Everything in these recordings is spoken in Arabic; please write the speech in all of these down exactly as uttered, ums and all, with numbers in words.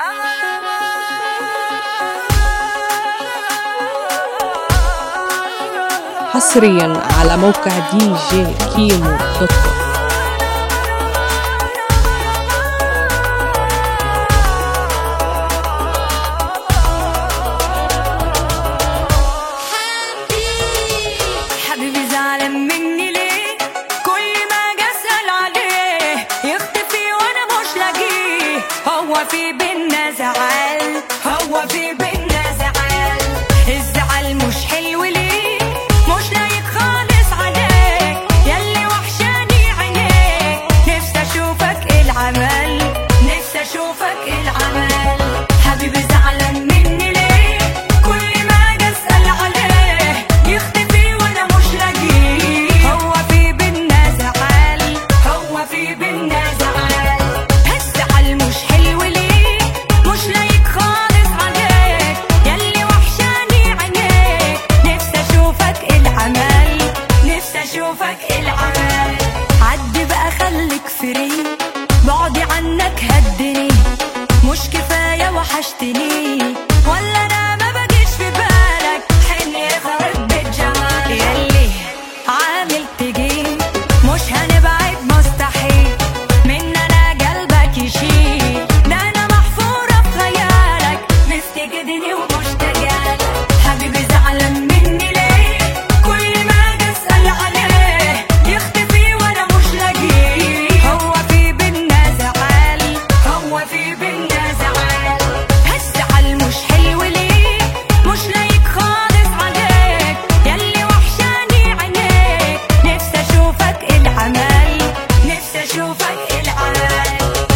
حصريا على موقع دي جي كيمو دوت كوم. حبيبي زعلان مني ليه؟ كل ما اجي اسال عليه يختفي وانا مش لاقيه. هو في بينا زعل، هو في بينا زعل. الزعل مش حلو ليه؟ مش لايق خالص عليك ياللي وحشاني عينيك. نفسي اشوفك العمل، نفسي اشوفك العمل. حبيبي زعلان مني ليه؟ كل ما اجي اسال عليه يختفي وانا مش لاقيه. هو في بينا زعل، هو في بينا زعل. الزعل مش حلو ليه؟ مش لايق خالص عليك ياللي وحشاني عينيك. نفسي اشوفك العمل، نفسي اشوفك العمل. عدي بقى خليك فري، بعدي عنك هدني. مش كفايه وحشتني ولا انا ما بجيش في بالك؟ حني خرب بالجمال ياللي عامل تجي. مش هنبعد مستحيل من انا قلبك يشيل. ده انا محفوره في خيالك مفتقدني ومشتاقالك. حبيبي زعلان مني ليه؟ كل ما اجي اسال عليه يختفي وانا مش لاقيه. هو في بينا زعل، هو في بينا زعل. الزعل مش حلو ليه؟ مش لايق خالص عليك ياللي وحشاني عينيك. نفسي اشوفك العمل، نفسي اشوفك العمل.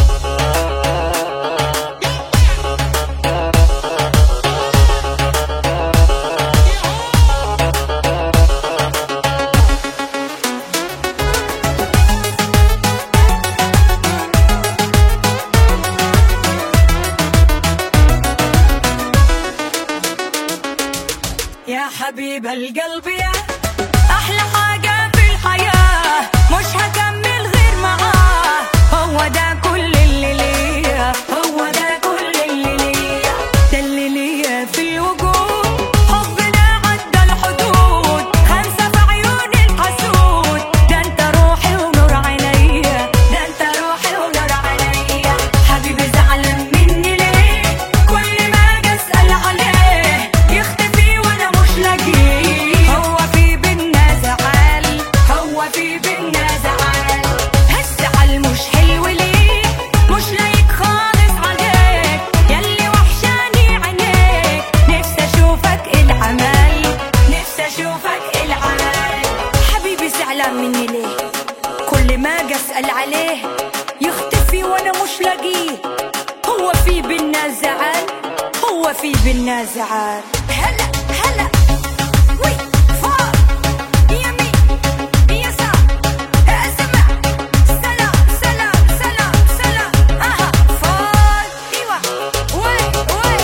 يا حبيب القلب يا أحلى حاجة في الحياة، مش هكمل غير معاه. هو ده كل اللي ليا، هو ده كل اللي ليا. ده اللي ليا في الوجود، حبنا عدى الحدود. خمسة في عيون الحسود. ده انت روحي ونور عينيا، ده انت روحي ونور عينيا. حبيبي زعلان مني ليه؟ كل ما اجي اسال عليه يختفي وانا مش لاقيه. هو في بينا زعل، هو في بينا زعل. الزعل مش حلو ليه؟ مش لايق خالص عليك ياللي وحشاني عينيك. نفسي اشوفك العمل، نفسي اشوفك العمل. حبيبي زعلان مني ليه؟ كل ما اجي اسال عليه يختفي وانا مش لاقيه. هو في بينا زعل، هو في بينا زعل. هلا هلا وي فوق يمين يسار. اسمع سلام سلام سلام سلام. اها فوق ايوه وي وي.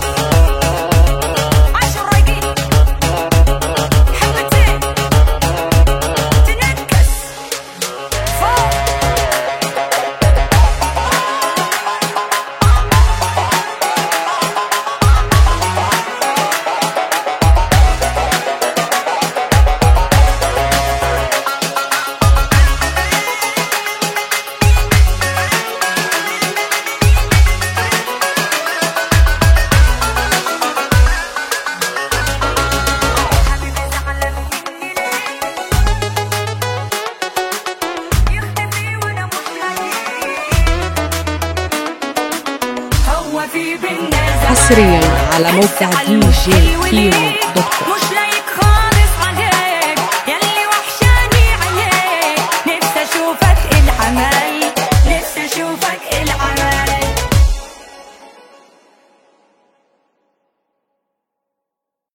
عشر رايقين حبتين تنكس فوق. حبيبي زعلان مني ليه؟ يختفي وانا مش لاقيه. هو في بينا زعل. حصريا على موقع دي جي كيمو دوت كوم.